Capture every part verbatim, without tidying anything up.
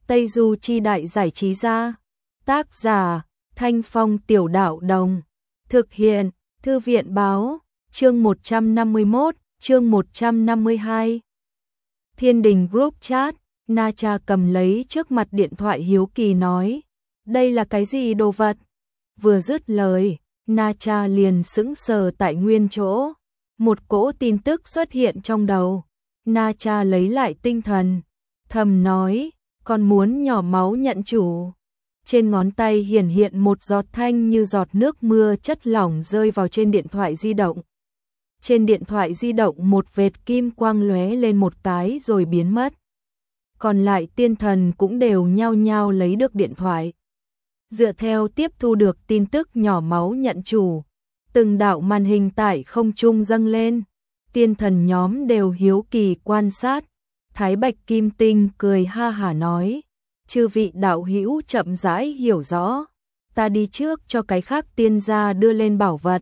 Tây Du Chi Đại Giải Trí Gia. Tác giả Thanh Phong Tiểu Đạo Đồng. Thực hiện Thư viện Báo. Chương một trăm năm mươi mốt, chương một trăm năm mươi hai. Thiên Đình Group Chat. Na Cha cầm lấy trước mặt điện thoại hiếu kỳ nói, đây là cái gì đồ vật? Vừa dứt lời, Na Cha liền sững sờ tại nguyên chỗ. Một cỗ tin tức xuất hiện trong đầu. Na Cha lấy lại tinh thần, thầm nói, con muốn nhỏ máu nhận chủ. Trên ngón tay hiển hiện một giọt thanh như giọt nước mưa chất lỏng rơi vào trên điện thoại di động. Trên điện thoại di động một vệt kim quang lóe lên một cái rồi biến mất. Còn lại tiên thần cũng đều nhao nhao lấy được điện thoại. Dựa theo tiếp thu được tin tức nhỏ máu nhận chủ, từng đạo màn hình tại không trung dâng lên. Tiên thần nhóm đều hiếu kỳ quan sát. Thái Bạch Kim Tinh cười ha hả nói, chư vị đạo hữu chậm rãi hiểu rõ, ta đi trước cho cái khác tiên gia đưa lên bảo vật.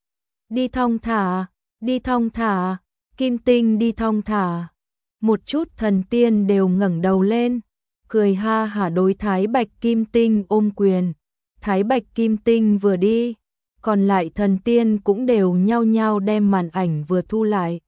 Đi thong thả, đi thong thả, Kim Tinh đi thong thả. Một chút thần tiên đều ngẩng đầu lên, cười ha hả đối Thái Bạch Kim Tinh ôm quyền. Thái Bạch Kim Tinh vừa đi, còn lại thần tiên cũng đều nhao nhao đem màn ảnh vừa thu lại.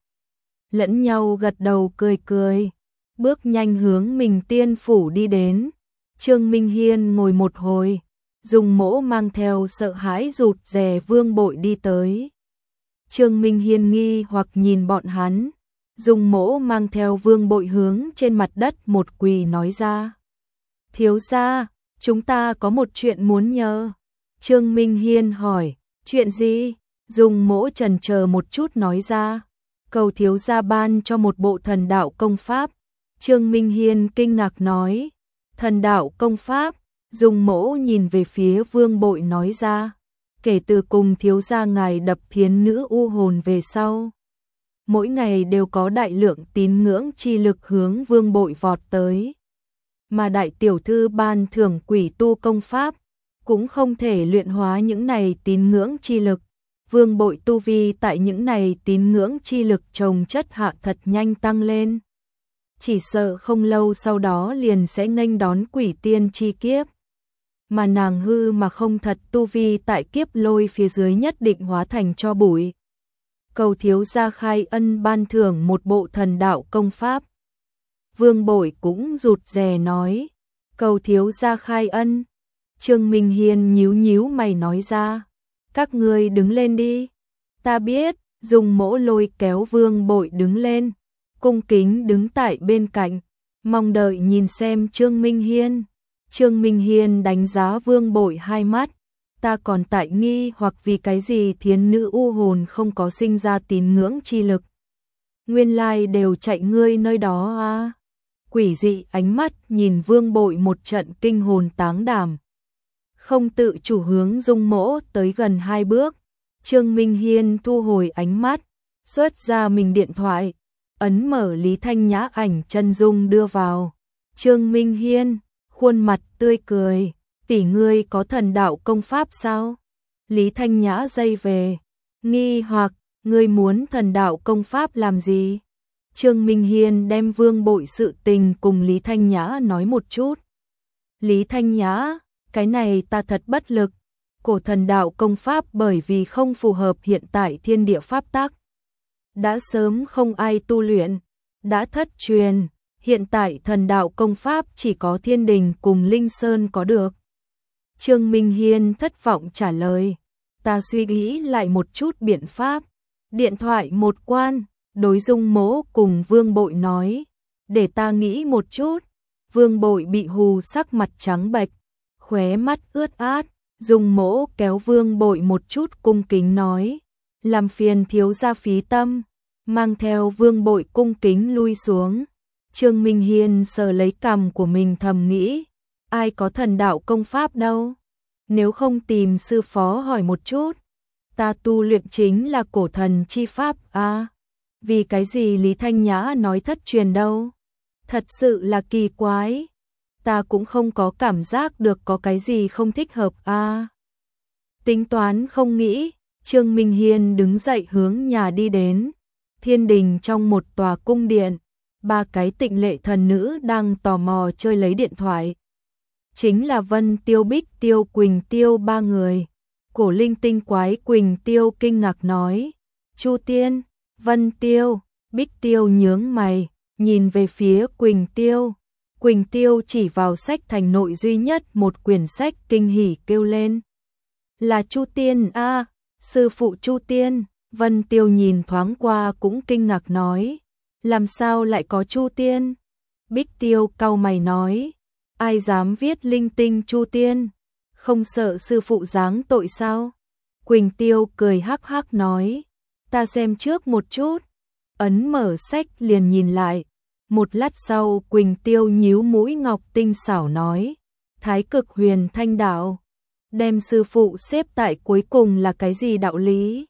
Lẫn nhau gật đầu cười cười, bước nhanh hướng mình tiên phủ đi đến. Trương Minh Hiên ngồi một hồi, Dung Mỗ mang theo sợ hãi rụt rè Vương Bội đi tới. Trương Minh Hiên nghi hoặc nhìn bọn hắn. Dung Mỗ mang theo Vương Bội hướng trên mặt đất một quỳ nói ra, thiếu gia, chúng ta có một chuyện muốn nhờ. Trương Minh Hiên hỏi, chuyện gì? Dung Mỗ chần chờ một chút nói ra, cầu thiếu gia ban cho một bộ thần đạo công pháp. Trương Minh Hiên kinh ngạc nói, thần đạo công pháp? Dung Mỗ nhìn về phía Vương Bội nói ra, kể từ cùng thiếu gia ngài đập thiến nữ u hồn về sau, mỗi ngày đều có đại lượng tín ngưỡng chi lực hướng Vương Bội vọt tới. Mà đại tiểu thư ban thưởng quỷ tu công pháp, cũng không thể luyện hóa những này tín ngưỡng chi lực. Vương Bội tu vi tại những này tín ngưỡng chi lực trồng chất hạ thật nhanh tăng lên. Chỉ sợ không lâu sau đó liền sẽ nghênh đón quỷ tiên chi kiếp. Mà nàng hư mà không thật tu vi tại kiếp lôi phía dưới nhất định hóa thành cho bụi. Cầu thiếu gia khai ân ban thưởng một bộ thần đạo công pháp. Vương Bội cũng rụt rè nói, cầu thiếu gia khai ân. Trương Minh Hiên nhíu nhíu mày nói ra, các ngươi đứng lên đi. Ta biết. Dung Mỗ lôi kéo Vương Bội đứng lên, cung kính đứng tại bên cạnh, mong đợi nhìn xem Trương Minh Hiên. Trương Minh Hiên đánh giá Vương Bội hai mắt, ta còn tại nghi hoặc vì cái gì thiến nữ u hồn không có sinh ra tín ngưỡng chi lực. Nguyên lai đều chạy ngươi nơi đó à. Quỷ dị ánh mắt nhìn Vương Bội một trận kinh hồn táng đảm. Không tự chủ hướng Dung Mỗ tới gần hai bước. Trương Minh Hiên thu hồi ánh mắt, xuất ra mình điện thoại, ấn mở Lý Thanh Nhã ảnh chân dung đưa vào. Trương Minh Hiên, khuôn mặt tươi cười, tỷ ngươi có thần đạo công pháp sao? Lý Thanh Nhã dây về, nghi hoặc, ngươi muốn thần đạo công pháp làm gì? Trương Minh Hiên đem Vương Bội sự tình cùng Lý Thanh Nhã nói một chút. Lý Thanh Nhã, cái này ta thật bất lực. Cổ thần đạo công pháp bởi vì không phù hợp hiện tại thiên địa pháp tắc, đã sớm không ai tu luyện, đã thất truyền. Hiện tại thần đạo công pháp chỉ có Thiên Đình cùng Linh Sơn có được. Trương Minh Hiên thất vọng trả lời, ta suy nghĩ lại một chút biện pháp. Điện thoại một quan, đối Dung Mỗ cùng Vương Bội nói, để ta nghĩ một chút. Vương Bội bị hù sắc mặt trắng bệch, khóe mắt ướt át. Dung Mỗ kéo Vương Bội một chút cung kính nói, làm phiền thiếu gia phí tâm, mang theo Vương Bội cung kính lui xuống. Trương Minh Hiên sờ lấy cằm của mình thầm nghĩ, ai có thần đạo công pháp đâu, nếu không tìm sư phó hỏi một chút. Ta tu luyện chính là cổ thần chi pháp à, vì cái gì Lý Thanh Nhã nói thất truyền đâu, thật sự là kỳ quái. Ta cũng không có cảm giác được có cái gì không thích hợp à. Tính toán không nghĩ, Trương Minh Hiên đứng dậy hướng nhà đi đến. Thiên Đình trong một tòa cung điện, ba cái tịnh lệ thần nữ đang tò mò chơi lấy điện thoại. Chính là Vân Tiêu, Bích Tiêu, Quỳnh Tiêu ba người. Cổ linh tinh quái Quỳnh Tiêu kinh ngạc nói, Chu Tiên. Vân Tiêu, Bích Tiêu nhướng mày, nhìn về phía Quỳnh Tiêu. Quỳnh Tiêu chỉ vào sách thành nội duy nhất một quyển sách kinh hỉ kêu lên. Là Chu Tiên a, à, sư phụ Chu Tiên. Vân Tiêu nhìn thoáng qua cũng kinh ngạc nói, làm sao lại có Chu Tiên? Bích Tiêu cau mày nói, ai dám viết linh tinh Chu Tiên, không sợ sư phụ giáng tội sao? Quỳnh Tiêu cười hắc hắc nói, ta xem trước một chút. Ấn mở sách liền nhìn lại. Một lát sau Quỳnh Tiêu nhíu mũi ngọc tinh xảo nói, Thái Cực Huyền Thanh Đạo, đem sư phụ xếp tại cuối cùng là cái gì đạo lý?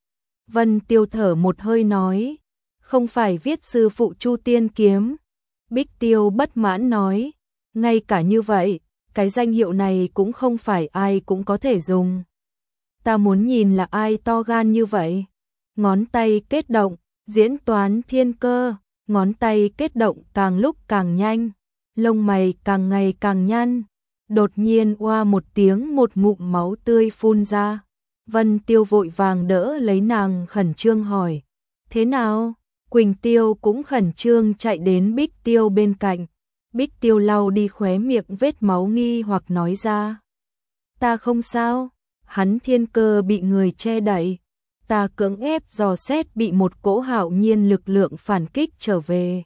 Vân Tiêu thở một hơi nói, không phải viết sư phụ Chu Tiên kiếm. Bích Tiêu bất mãn nói, ngay cả như vậy, cái danh hiệu này cũng không phải ai cũng có thể dùng. Ta muốn nhìn là ai to gan như vậy. Ngón tay kết động, diễn toán thiên cơ, ngón tay kết động càng lúc càng nhanh, lông mày càng ngày càng nhăn. Đột nhiên oa một tiếng, một ngụm máu tươi phun ra. Vân Tiêu vội vàng đỡ lấy nàng, khẩn trương hỏi, thế nào? Quỳnh Tiêu cũng khẩn trương chạy đến Bích Tiêu bên cạnh. Bích Tiêu lau đi khóe miệng vết máu nghi hoặc nói ra, ta không sao, hắn thiên cơ bị người che đậy, ta cưỡng ép dò xét bị một cỗ hạo nhiên lực lượng phản kích trở về.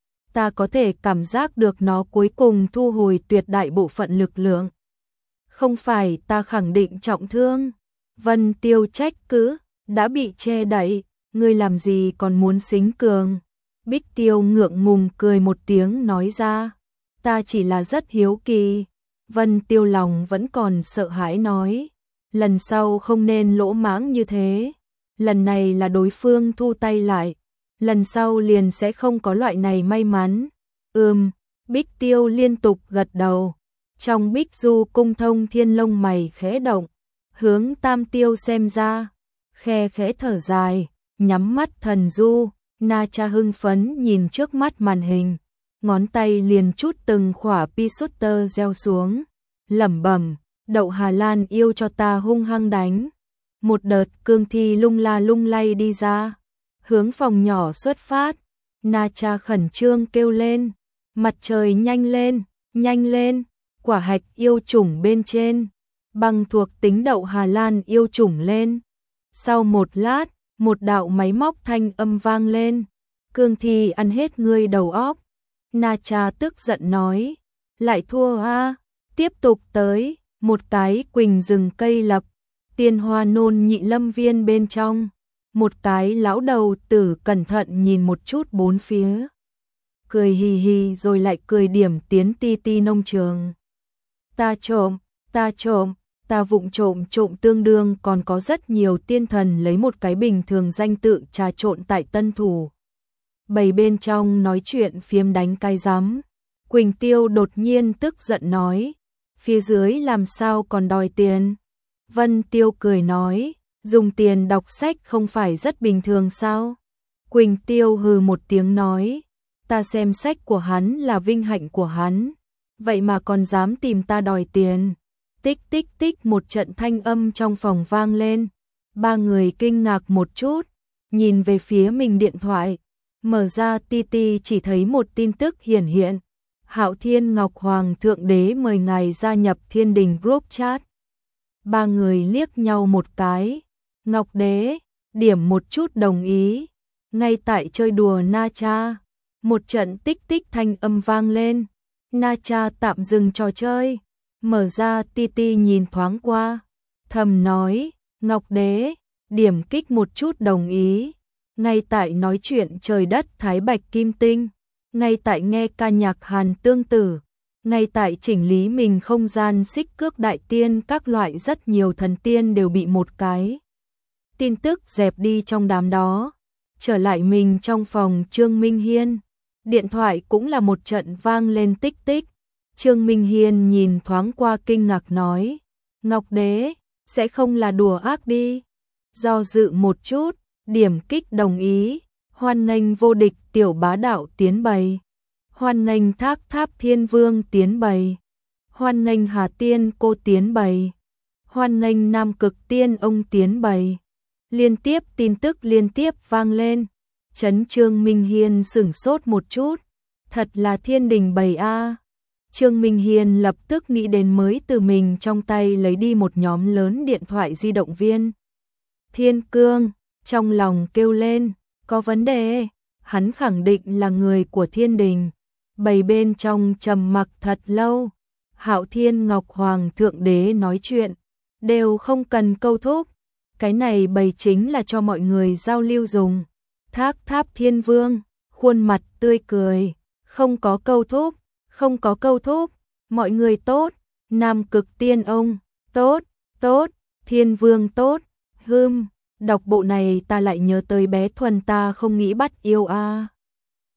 Ta có thể cảm giác được nó cuối cùng thu hồi tuyệt đại bộ phận lực lượng. Không phải ta khẳng định trọng thương. Vân Tiêu trách cứ, đã bị che đậy, ngươi làm gì còn muốn xính cường? Bích Tiêu ngượng ngùng cười một tiếng nói ra, ta chỉ là rất hiếu kỳ. Vân Tiêu lòng vẫn còn sợ hãi nói, lần sau không nên lỗ mãng như thế. Lần này là đối phương thu tay lại, lần sau liền sẽ không có loại này may mắn. Ừm, Bích Tiêu liên tục gật đầu. Trong Bích Du cung thông thiên lông mày khẽ động, hướng Tam Tiêu xem ra, khe khẽ thở dài, nhắm mắt thần du. Na Cha hưng phấn nhìn trước mắt màn hình, ngón tay liền chút từng khỏa Pisutter gieo xuống, lẩm bẩm, đậu Hà Lan yêu cho ta hung hăng đánh. Một đợt cương thi lung la lung lay đi ra, hướng phòng nhỏ xuất phát. Na Cha khẩn trương kêu lên, mặt trời nhanh lên, nhanh lên, quả hạch yêu chủng bên trên, bằng thuộc tính đậu Hà Lan yêu chủng lên. Sau một lát, một đạo máy móc thanh âm vang lên, cương thi ăn hết ngươi đầu óc. Na Cha tức giận nói, lại thua a, tiếp tục tới. Một cái quỳnh rừng cây lập, tiên hoa nôn nhị lâm viên bên trong. Một cái lão đầu tử cẩn thận nhìn một chút bốn phía, cười hì hì rồi lại cười điểm tiến ti ti nông trường. Ta trộm, ta trộm, ta vụng trộm trộm tương đương còn có rất nhiều tiên thần lấy một cái bình thường danh tự trà trộn tại Tân Thủ. Bầy bên trong nói chuyện phiếm đánh cái rắm. Quỳnh Tiêu đột nhiên tức giận nói, phía dưới làm sao còn đòi tiền? Vân Tiêu cười nói, dùng tiền đọc sách không phải rất bình thường sao? Quỳnh Tiêu hừ một tiếng nói, ta xem sách của hắn là vinh hạnh của hắn, vậy mà còn dám tìm ta đòi tiền. Tích tích tích một trận thanh âm trong phòng vang lên, ba người kinh ngạc một chút, nhìn về phía mình điện thoại, mở ra ti ti chỉ thấy một tin tức hiển hiện, Hạo Thiên Ngọc Hoàng Thượng Đế mời ngài gia nhập Thiên Đình Group Chat. Ba người liếc nhau một cái, Ngọc Đế, điểm một chút đồng ý, ngay tại chơi đùa Na Cha. Một trận tích tích thanh âm vang lên, Na Cha tạm dừng trò chơi, mở ra ti ti nhìn thoáng qua, thầm nói, Ngọc Đế, điểm kích một chút đồng ý, ngay tại nói chuyện trời đất Thái Bạch Kim Tinh, ngay tại nghe ca nhạc Hàn Tương Tử, ngay tại chỉnh lý mình không gian Xích Cước Đại Tiên, các loại rất nhiều thần tiên đều bị một cái tin tức dẹp đi trong đám đó. Trở lại mình trong phòng Trương Minh Hiên, điện thoại cũng là một trận vang lên tích tích. Trương Minh Hiên nhìn thoáng qua kinh ngạc nói, Ngọc Đế, sẽ không là đùa ác đi. Do dự một chút, điểm kích đồng ý, Hoan nghênh vô địch tiểu bá đạo tiến bày. Hoan nghênh thác tháp thiên vương tiến bày. Hoan nghênh Hà Tiên cô tiến bày. Hoan nghênh Nam Cực Tiên ông tiến bày. Liên tiếp tin tức liên tiếp vang lên. Chấn Trương Minh Hiên sửng sốt một chút. Thật là thiên đình bày a. Trương Minh Hiên lập tức nghĩ đến mới từ mình trong tay lấy đi một nhóm lớn điện thoại di động viên. Thiên Cương, trong lòng kêu lên, có vấn đề, hắn khẳng định là người của thiên đình. Bầy bên trong trầm mặc thật lâu, Hạo Thiên Ngọc Hoàng Thượng Đế nói chuyện, đều không cần câu thúc, cái này bầy chính là cho mọi người giao lưu dùng. Thác Tháp Thiên Vương, khuôn mặt tươi cười, không có câu thúc, không có câu thúc, mọi người tốt, Nam Cực Tiên ông, tốt, tốt, Thiên Vương tốt, hưm, đọc bộ này ta lại nhớ tới bé Thuần ta không nghĩ bắt yêu a.